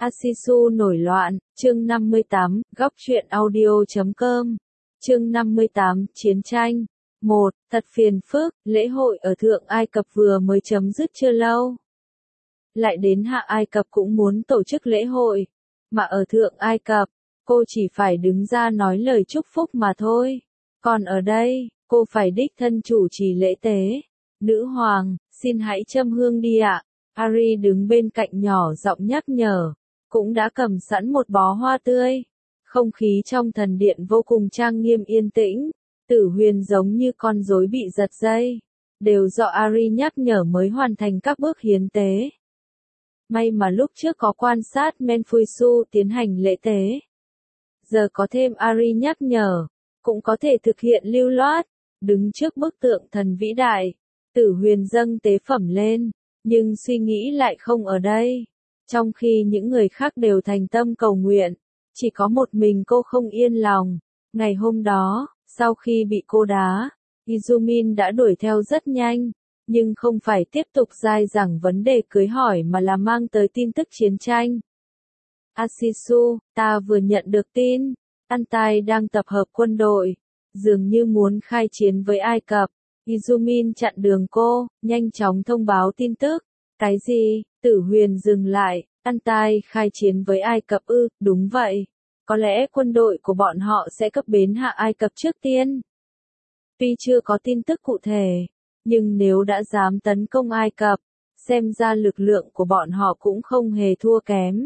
Asisu nổi loạn, chương 58, góc truyện audio.com. Chương 58, chiến tranh. 1. Thật phiền phức, lễ hội ở Thượng Ai Cập vừa mới chấm dứt chưa lâu. Lại đến Hạ Ai Cập cũng muốn tổ chức lễ hội. Mà ở Thượng Ai Cập, cô chỉ phải đứng ra nói lời chúc phúc mà thôi. Còn ở đây, cô phải đích thân chủ trì lễ tế. Nữ hoàng, xin hãy châm hương đi ạ. Ari đứng bên cạnh nhỏ giọng nhắc nhở. Cũng đã cầm sẵn một bó hoa tươi. Không khí trong thần điện vô cùng trang nghiêm yên tĩnh. Tử Huyền giống như con rối bị giật dây. Đều do Ari nhắc nhở mới hoàn thành các bước hiến tế. May mà lúc trước có quan sát Menfuisu tiến hành lễ tế. Giờ có thêm Ari nhắc nhở, cũng có thể thực hiện lưu loát. Đứng trước bức tượng thần vĩ đại, Tử Huyền dâng tế phẩm lên, nhưng suy nghĩ lại không ở đây. Trong khi những người khác đều thành tâm cầu nguyện, chỉ có một mình cô không yên lòng. Ngày hôm đó, sau khi bị cô đá, Izumin đã đuổi theo rất nhanh, nhưng không phải tiếp tục dai dẳng vấn đề cưới hỏi mà là mang tới tin tức chiến tranh. Asisu, ta vừa nhận được tin, Antai đang tập hợp quân đội, dường như muốn khai chiến với Ai Cập. Izumin chặn đường cô, nhanh chóng thông báo tin tức. Cái gì? Tử Huyền dừng lại, Antai khai chiến với Ai Cập ư? Đúng vậy. Có lẽ quân đội của bọn họ sẽ cập bến Hạ Ai Cập trước tiên. Tuy chưa có tin tức cụ thể, nhưng nếu đã dám tấn công Ai Cập, xem ra lực lượng của bọn họ cũng không hề thua kém.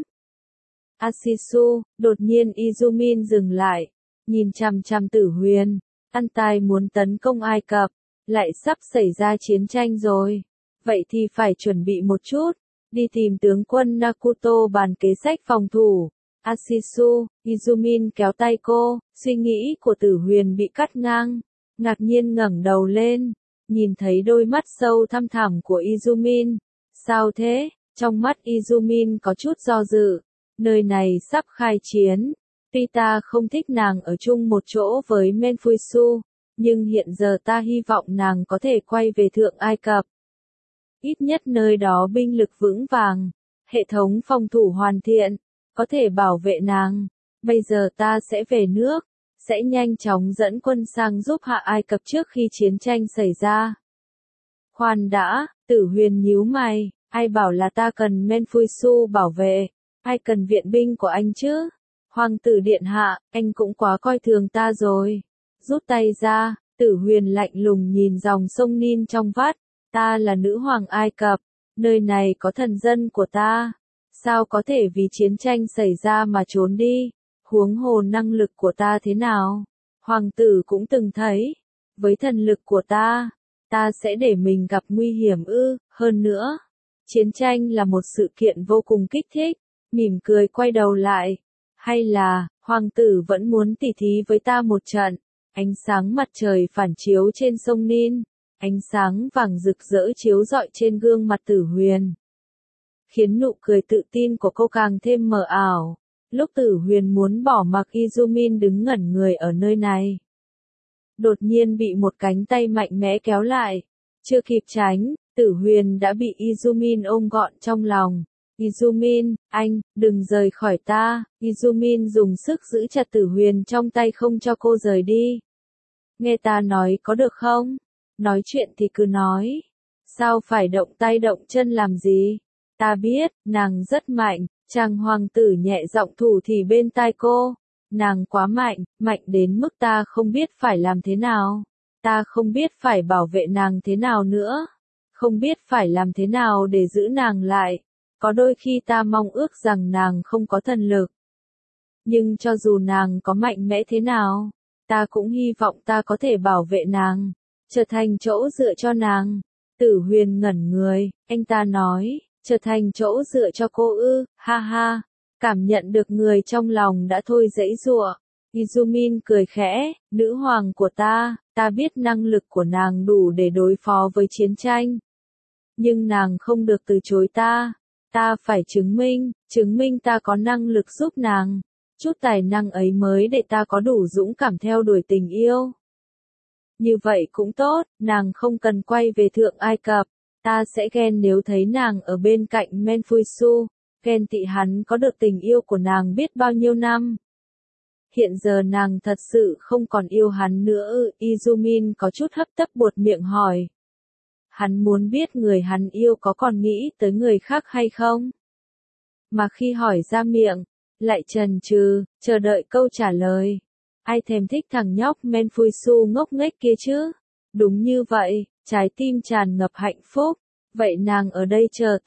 Asisu, đột nhiên Izumin dừng lại, nhìn chằm chằm Tử Huyền. Antai muốn tấn công Ai Cập, lại sắp xảy ra chiến tranh rồi. Vậy thì phải chuẩn bị một chút, đi tìm tướng quân Nakuto bàn kế sách phòng thủ. Asisu, Izumin kéo tay cô, suy nghĩ của Tử Huyền bị cắt ngang, ngạc nhiên ngẩng đầu lên, nhìn thấy đôi mắt sâu thăm thẳm của Izumin. Sao thế? Trong mắt Izumin có chút do dự, nơi này sắp khai chiến, tuy ta không thích nàng ở chung một chỗ với Menfuisu, nhưng hiện giờ ta hy vọng nàng có thể quay về Thượng Ai Cập. Ít nhất nơi đó binh lực vững vàng, hệ thống phòng thủ hoàn thiện, có thể bảo vệ nàng. Bây giờ ta sẽ về nước, sẽ nhanh chóng dẫn quân sang giúp Hạ Ai Cập trước khi chiến tranh xảy ra. Khoan đã, Tử Huyền nhíu mày, ai bảo là ta cần Menfuisu bảo vệ, ai cần viện binh của anh chứ? Hoàng tử điện hạ, anh cũng quá coi thường ta rồi. Rút tay ra, Tử Huyền lạnh lùng nhìn dòng sông Nin trong vắt. Ta là nữ hoàng Ai Cập, nơi này có thần dân của ta. Sao có thể vì chiến tranh xảy ra mà trốn đi? Huống hồ năng lực của ta thế nào? Hoàng tử cũng từng thấy. Với thần lực của ta sẽ để mình gặp nguy hiểm ư? Hơn nữa, chiến tranh là một sự kiện vô cùng kích thích. Mỉm cười quay đầu lại. Hay là, hoàng tử vẫn muốn tỉ thí với ta một trận? Ánh sáng mặt trời phản chiếu trên sông Nin. Ánh sáng vàng rực rỡ chiếu rọi trên gương mặt Tử Huyền, khiến nụ cười tự tin của cô càng thêm mờ ảo. Lúc Tử Huyền muốn bỏ mặc Izumin đứng ngẩn người ở nơi này, đột nhiên bị một cánh tay mạnh mẽ kéo lại. Chưa kịp tránh, Tử Huyền đã bị Izumin ôm gọn trong lòng. Izumin, anh, đừng rời khỏi ta. Izumin dùng sức giữ chặt Tử Huyền trong tay không cho cô rời đi. Nghe ta nói có được không? Nói chuyện thì cứ nói. Sao phải động tay động chân làm gì? Ta biết, nàng rất mạnh. Chàng hoàng tử nhẹ giọng thủ thỉ bên tai cô. Nàng quá mạnh, mạnh đến mức ta không biết phải làm thế nào. Ta không biết phải bảo vệ nàng thế nào nữa. Không biết phải làm thế nào để giữ nàng lại. Có đôi khi ta mong ước rằng nàng không có thần lực. Nhưng cho dù nàng có mạnh mẽ thế nào, ta cũng hy vọng ta có thể bảo vệ nàng, trở thành chỗ dựa cho nàng. Tử Huyền ngẩn người, anh ta nói, trở thành chỗ dựa cho cô ư? Ha ha. Cảm nhận được người trong lòng đã thôi giãy giụa. Izumin cười khẽ, nữ hoàng của ta biết năng lực của nàng đủ để đối phó với chiến tranh. Nhưng nàng không được từ chối ta phải chứng minh ta có năng lực giúp nàng. Chút tài năng ấy mới để ta có đủ dũng cảm theo đuổi tình yêu. Như vậy cũng tốt, nàng không cần quay về Thượng Ai Cập. Ta sẽ ghen nếu thấy nàng ở bên cạnh Menfuisu. ghen tị hắn có được tình yêu của nàng biết bao nhiêu năm. Hiện giờ nàng thật sự không còn yêu hắn nữa ư? Izumin có chút hấp tấp buột miệng hỏi. Hắn muốn biết người hắn yêu có còn nghĩ tới người khác hay không? Mà khi hỏi ra miệng, lại chần chừ, chờ đợi câu trả lời. Ai thèm thích thằng nhóc Menfuisu ngốc nghếch kia chứ? Đúng như vậy, trái tim tràn ngập hạnh phúc. Vậy nàng ở đây chờ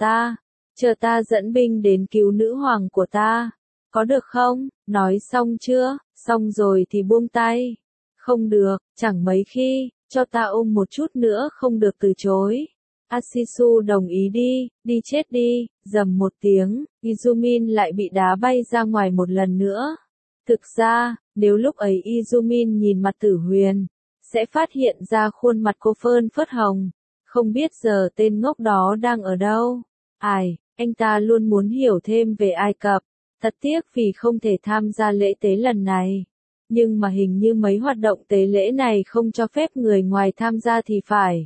ta dẫn binh đến cứu nữ hoàng của ta. Có được không? Nói xong chưa? Xong rồi thì buông tay. Không được, chẳng mấy khi, cho ta ôm một chút nữa không được từ chối. Ashisu đồng ý đi chết đi, rầm một tiếng, Izumin lại bị đá bay ra ngoài một lần nữa. Thực ra, nếu lúc ấy Izumin nhìn mặt Tử Huyền, sẽ phát hiện ra khuôn mặt cô phơn phớt hồng. Không biết giờ tên ngốc đó đang ở đâu. Anh ta luôn muốn hiểu thêm về Ai Cập. Thật tiếc vì không thể tham gia lễ tế lần này. Nhưng mà hình như mấy hoạt động tế lễ này không cho phép người ngoài tham gia thì phải.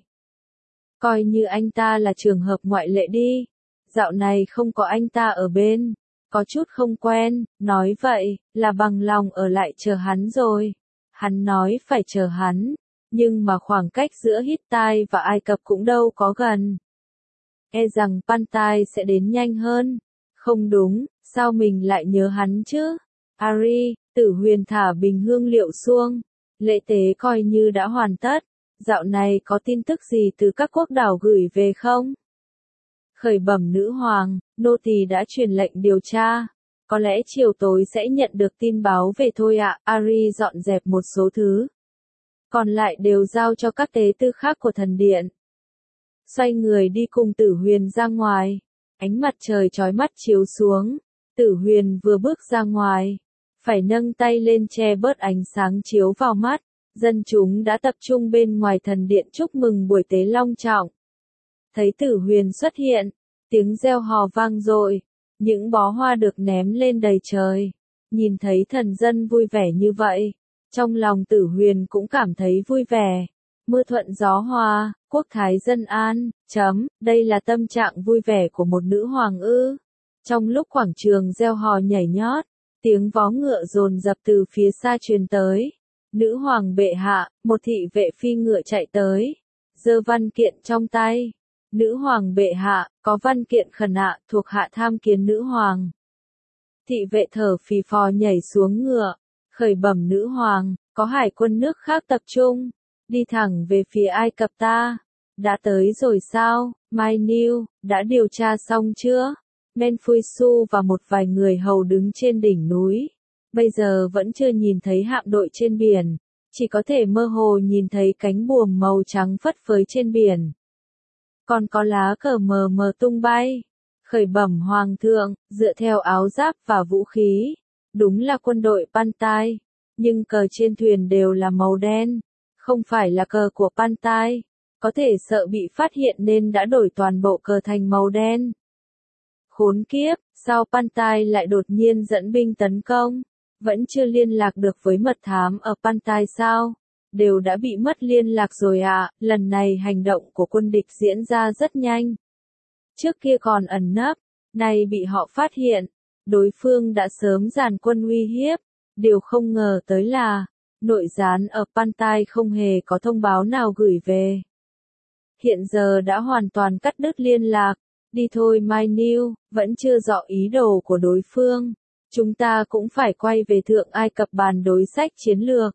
Coi như anh ta là trường hợp ngoại lệ đi. Dạo này không có anh ta ở bên. Có chút không quen, nói vậy, là bằng lòng ở lại chờ hắn rồi. Hắn nói phải chờ hắn. Nhưng mà khoảng cách giữa Hittite và Ai Cập cũng đâu có gần. E rằng Pantai sẽ đến nhanh hơn. Không đúng, sao mình lại nhớ hắn chứ? Ari, Tử Huyền thả bình hương liệu xuông. Lễ tế coi như đã hoàn tất. Dạo này có tin tức gì từ các quốc đảo gửi về không? Khởi bẩm nữ hoàng, nô tỳ đã truyền lệnh điều tra. Có lẽ chiều tối sẽ nhận được tin báo về thôi ạ. Ari dọn dẹp một số thứ. Còn lại đều giao cho các tế tư khác của thần điện. Xoay người đi cùng Tử Huyền ra ngoài. Ánh mặt trời chói mắt chiếu xuống. Tử Huyền vừa bước ra ngoài. Phải nâng tay lên che bớt ánh sáng chiếu vào mắt. Dân chúng đã tập trung bên ngoài thần điện chúc mừng buổi tế long trọng. Thấy Tử Huyền xuất hiện. Tiếng reo hò vang dội. Những bó hoa được ném lên đầy trời. Nhìn thấy thần dân vui vẻ như vậy. Trong lòng Tử Huyền cũng cảm thấy vui vẻ. Mưa thuận gió hòa, quốc thái dân an, đây là tâm trạng vui vẻ của một nữ hoàng ư. Trong lúc quảng trường reo hò nhảy nhót, tiếng vó ngựa dồn dập từ phía xa truyền tới. Nữ hoàng bệ hạ, một thị vệ phi ngựa chạy tới, giơ văn kiện trong tay. Nữ hoàng bệ hạ, có văn kiện khẩn ạ, thuộc hạ tham kiến nữ hoàng. Thị vệ thở phì phò nhảy xuống ngựa, khởi bẩm nữ hoàng, có hải quân nước khác tập trung. Đi thẳng về phía Ai Cập ta. Đã tới rồi sao, My New, đã điều tra xong chưa? Menfuisu và một vài người hầu đứng trên đỉnh núi. Bây giờ vẫn chưa nhìn thấy hạm đội trên biển. Chỉ có thể mơ hồ nhìn thấy cánh buồm màu trắng phất phới trên biển. Còn có lá cờ mờ mờ tung bay. Khởi bẩm hoàng thượng, dựa theo áo giáp và vũ khí. Đúng là quân đội Pantai. Nhưng cờ trên thuyền đều là màu đen. Không phải là cờ của Pantai. Có thể sợ bị phát hiện nên đã đổi toàn bộ cờ thành màu đen. Khốn kiếp, sao Pantai lại đột nhiên dẫn binh tấn công? Vẫn chưa liên lạc được với mật thám ở Pantai sao? Đều đã bị mất liên lạc rồi ạ. Lần này hành động của quân địch diễn ra rất nhanh. Trước kia còn ẩn nấp, nay bị họ phát hiện. Đối phương đã sớm dàn quân uy hiếp. Điều không ngờ tới là nội gián ở Pantai không hề có thông báo nào gửi về. Hiện giờ đã hoàn toàn cắt đứt liên lạc. Đi thôi My New, vẫn chưa rõ ý đồ của đối phương. Chúng ta cũng phải quay về Thượng Ai Cập bàn đối sách chiến lược.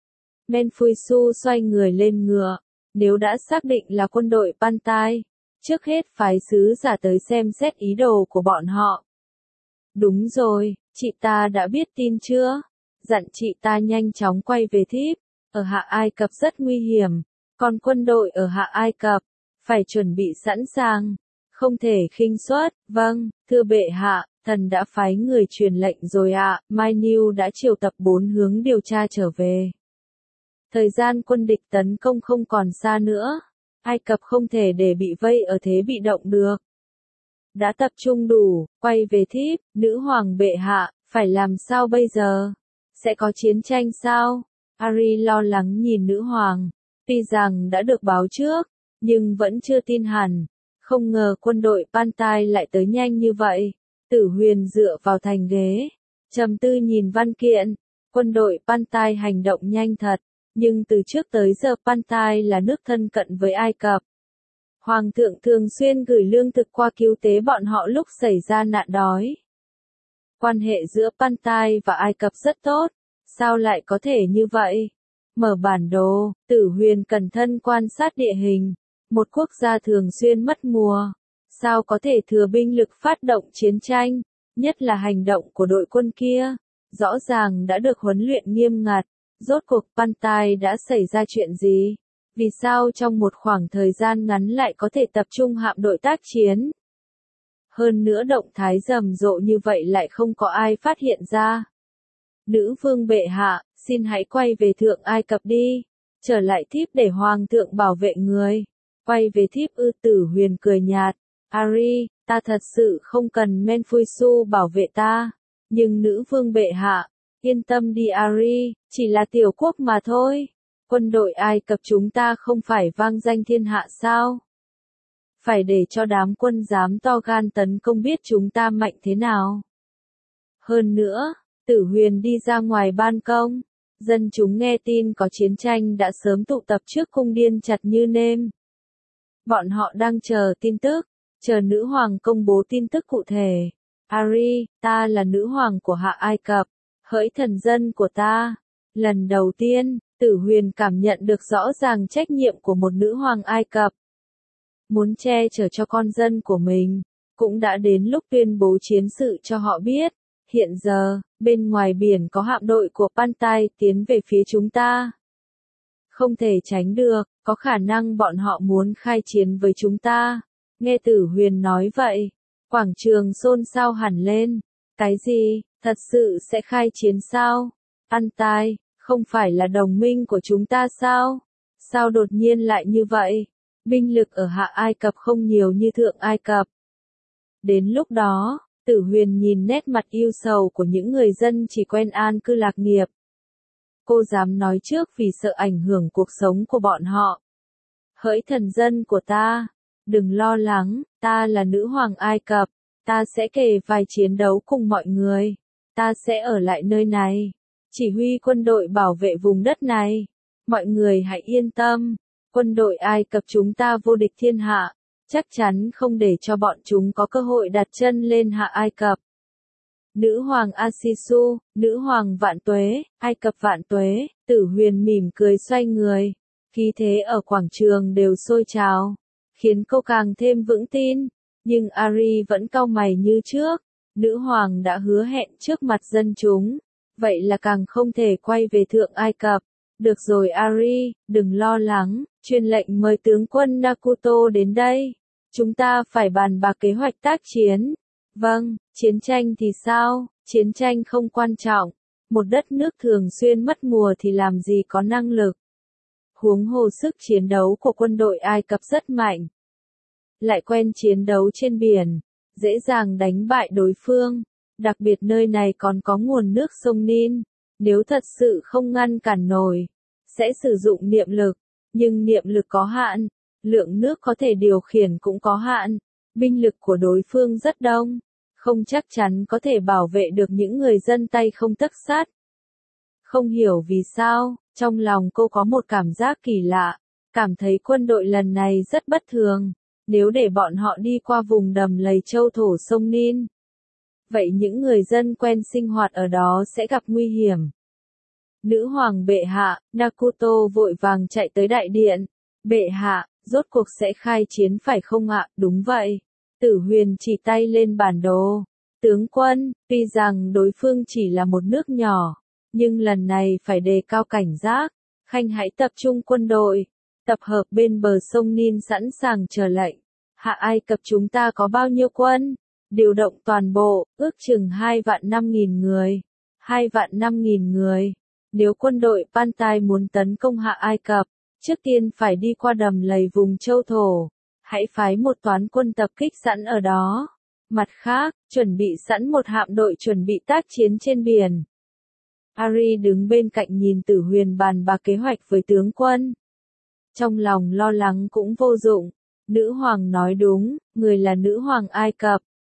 Menfuisu xoay người lên ngựa. Nếu đã xác định là quân đội Pantai, trước hết phái sứ giả tới xem xét ý đồ của bọn họ. Đúng rồi, chị ta đã biết tin chưa? Dặn chị ta nhanh chóng quay về Thíp. Ở Hạ Ai Cập rất nguy hiểm. Còn quân đội ở Hạ Ai Cập, phải chuẩn bị sẵn sàng. Không thể khinh suất. Vâng, thưa bệ hạ, thần đã phái người truyền lệnh rồi ạ. My New đã triệu tập 4 hướng điều tra trở về. Thời gian quân địch tấn công không còn xa nữa. Ai Cập không thể để bị vây ở thế bị động được. Đã tập trung đủ, quay về Thíp. Nữ hoàng bệ hạ, phải làm sao bây giờ? Sẽ có chiến tranh sao? Ari lo lắng nhìn nữ hoàng. Tuy rằng đã được báo trước, nhưng vẫn chưa tin hẳn. Không ngờ quân đội Pantai lại tới nhanh như vậy. Tử Huyền dựa vào thành ghế, trầm tư nhìn văn kiện. Quân đội Pantai hành động nhanh thật, nhưng từ trước tới giờ Pantai là nước thân cận với Ai Cập. Hoàng thượng thường xuyên gửi lương thực qua cứu tế bọn họ lúc xảy ra nạn đói. Quan hệ giữa Pantai và Ai Cập rất tốt, sao lại có thể như vậy? Mở bản đồ, Tử Huyền cẩn thận quan sát địa hình. Một quốc gia thường xuyên mất mùa, sao có thể thừa binh lực phát động chiến tranh, nhất là hành động của đội quân kia, rõ ràng đã được huấn luyện nghiêm ngặt. Rốt cuộc Pantai đã xảy ra chuyện gì? Vì sao trong một khoảng thời gian ngắn lại có thể tập trung hạm đội tác chiến? Hơn nữa động thái rầm rộ như vậy lại không có ai phát hiện ra. Nữ vương bệ hạ, xin hãy quay về Thượng Ai Cập đi, trở lại thiếp để hoàng thượng bảo vệ người. Quay về thiếp ư? Tử Huyền cười nhạt. Ari, ta thật sự không cần Menfuisu bảo vệ ta. Nhưng nữ vương bệ hạ, yên tâm đi Ari, chỉ là tiểu quốc mà thôi. Quân đội Ai Cập chúng ta không phải vang danh thiên hạ sao? Phải để cho đám quân dám to gan tấn công biết chúng ta mạnh thế nào. Hơn nữa, Tử Huyền đi ra ngoài ban công. Dân chúng nghe tin có chiến tranh đã sớm tụ tập trước cung điện chặt như nêm. Bọn họ đang chờ tin tức, chờ nữ hoàng công bố tin tức cụ thể. Ari, ta là nữ hoàng của Hạ Ai Cập, hỡi thần dân của ta. Lần đầu tiên, Tử Huyền cảm nhận được rõ ràng trách nhiệm của một nữ hoàng Ai Cập. Muốn che chở cho con dân của mình, cũng đã đến lúc tuyên bố chiến sự cho họ biết. Hiện giờ, bên ngoài biển có hạm đội của Pantai tiến về phía chúng ta. Không thể tránh được, có khả năng bọn họ muốn khai chiến với chúng ta. Nghe Tử Huyền nói vậy, quảng trường xôn xao hẳn lên. Cái gì, thật sự sẽ khai chiến sao? Pantai, không phải là đồng minh của chúng ta sao? Sao đột nhiên lại như vậy? Binh lực ở Hạ Ai Cập không nhiều như Thượng Ai Cập. Đến lúc đó, Tử Huyền nhìn nét mặt ưu sầu của những người dân chỉ quen an cư lạc nghiệp. Cô dám nói trước vì sợ ảnh hưởng cuộc sống của bọn họ. Hỡi thần dân của ta, đừng lo lắng, ta là nữ hoàng Ai Cập, ta sẽ kề vai chiến đấu cùng mọi người. Ta sẽ ở lại nơi này, chỉ huy quân đội bảo vệ vùng đất này. Mọi người hãy yên tâm, quân đội Ai Cập chúng ta vô địch thiên hạ, chắc chắn không để cho bọn chúng có cơ hội đặt chân lên Hạ Ai Cập. Nữ hoàng Asisu, nữ hoàng vạn tuế, Ai Cập vạn tuế. Tử Huyền mỉm cười xoay người, khí thế ở quảng trường đều sôi trào, khiến cô càng thêm vững tin. Nhưng Ari vẫn cau mày như trước, nữ hoàng đã hứa hẹn trước mặt dân chúng, vậy là càng không thể quay về Thượng Ai Cập. Được rồi Ari, đừng lo lắng, truyền lệnh mời tướng quân Nakuto đến đây. Chúng ta phải bàn bạc kế hoạch tác chiến. Vâng, chiến tranh thì sao? Chiến tranh không quan trọng. Một đất nước thường xuyên mất mùa thì làm gì có năng lực. Huống hồ sức chiến đấu của quân đội Ai Cập rất mạnh. Lại quen chiến đấu trên biển, dễ dàng đánh bại đối phương. Đặc biệt nơi này còn có nguồn nước sông Nin. Nếu thật sự không ngăn cản nổi, sẽ sử dụng niệm lực. Nhưng niệm lực có hạn, lượng nước có thể điều khiển cũng có hạn. Binh lực của đối phương rất đông, không chắc chắn có thể bảo vệ được những người dân tay không tấc sắt. Không hiểu vì sao, trong lòng cô có một cảm giác kỳ lạ, cảm thấy quân đội lần này rất bất thường. Nếu để bọn họ đi qua vùng đầm lầy châu thổ sông Nin, vậy những người dân quen sinh hoạt ở đó sẽ gặp nguy hiểm. Nữ hoàng bệ hạ, Nakuto vội vàng chạy tới đại điện. Bệ hạ, rốt cuộc sẽ khai chiến phải không ạ? Đúng vậy. Tử Huyền chỉ tay lên bản đồ. Tướng quân, tuy rằng đối phương chỉ là một nước nhỏ, nhưng lần này phải đề cao cảnh giác. Khanh hãy tập trung quân đội, tập hợp bên bờ sông Nin sẵn sàng chờ lệnh. Hạ Ai Cập chúng ta có bao nhiêu quân? Điều động toàn bộ, ước chừng 2.500.000 người. 2.500.000 người. Nếu quân đội Pantai muốn tấn công Hạ Ai Cập, trước tiên phải đi qua đầm lầy vùng châu thổ. Hãy phái một toán quân tập kích sẵn ở đó. Mặt khác, chuẩn bị sẵn một hạm đội chuẩn bị tác chiến trên biển. Ari đứng bên cạnh nhìn Tử Huyền bàn bạc kế hoạch với tướng quân. Trong lòng lo lắng cũng vô dụng. Nữ hoàng nói đúng, người là nữ hoàng Ai Cập.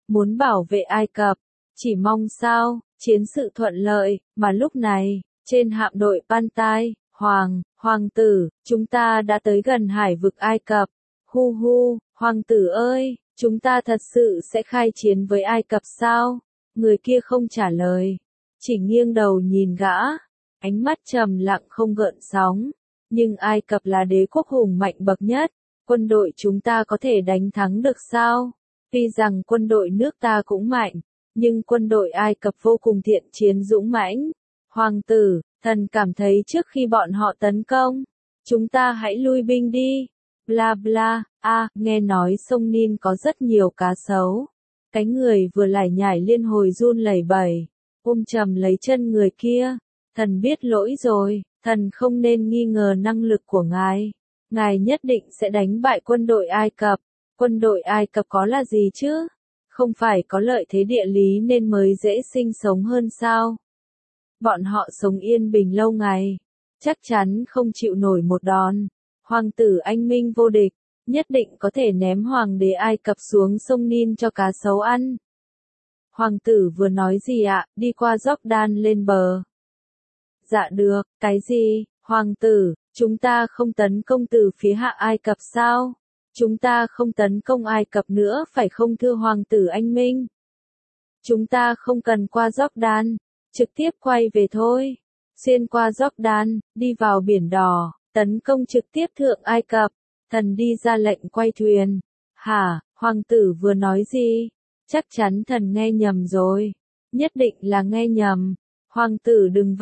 muốn bảo vệ Ai Cập, chỉ mong sao, chiến sự thuận lợi, mà lúc này, trên hạm đội Pantai, hoàng tử, chúng ta đã tới gần hải vực Ai Cập. Hu hu, hoàng tử ơi, chúng ta thật sự sẽ khai chiến với Ai Cập sao? Người kia không trả lời, chỉ nghiêng đầu nhìn gã, ánh mắt trầm lặng không gợn sóng. Nhưng Ai Cập là đế quốc hùng mạnh bậc nhất, quân đội chúng ta có thể đánh thắng được sao? Tuy rằng quân đội nước ta cũng mạnh, nhưng quân đội Ai Cập vô cùng thiện chiến dũng mãnh. Hoàng tử, thần cảm thấy trước khi bọn họ tấn công, chúng ta hãy lui binh đi. Bla bla, nghe nói sông Nin có rất nhiều cá sấu. Cái người vừa lải nhải liên hồi run lẩy bẩy, ôm chầm lấy chân người kia. Thần biết lỗi rồi, thần không nên nghi ngờ năng lực của ngài. Ngài nhất định sẽ đánh bại quân đội Ai Cập. Quân đội Ai Cập có là gì chứ? Không phải có lợi thế địa lý nên mới dễ sinh sống hơn sao? Bọn họ sống yên bình lâu ngày, chắc chắn không chịu nổi một đòn. Hoàng tử anh minh vô địch, nhất định có thể ném hoàng đế Ai Cập xuống sông Nin cho cá sấu ăn. Hoàng tử vừa nói gì ạ, đi qua Jordan lên bờ. Dạ được, cái gì, hoàng tử, chúng ta không tấn công từ phía hạ Ai Cập sao? Chúng ta không tấn công Ai Cập nữa phải không thưa hoàng tử anh minh? Chúng ta không cần qua Jordan, trực tiếp quay về thôi. Xuyên qua Jordan, đi vào biển đỏ, tấn công trực tiếp thượng Ai Cập. Thần đi ra lệnh quay thuyền. Hả, hoàng tử vừa nói gì? Chắc chắn thần nghe nhầm rồi. Nhất định là nghe nhầm. Hoàng tử đừng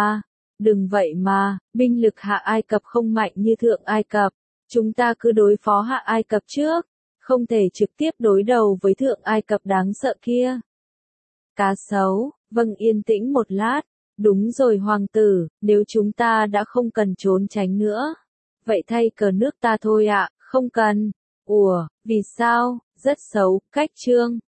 vậy mà, binh lực hạ Ai Cập không mạnh như thượng Ai Cập. Chúng ta cứ đối phó hạ Ai Cập trước, không thể trực tiếp đối đầu với thượng Ai Cập đáng sợ kia. Cá sấu, vâng yên tĩnh một lát. Đúng rồi hoàng tử, nếu chúng ta đã không cần trốn tránh nữa, vậy thay cờ nước ta thôi ạ, không cần. Ủa, vì sao? Rất xấu, cách chương.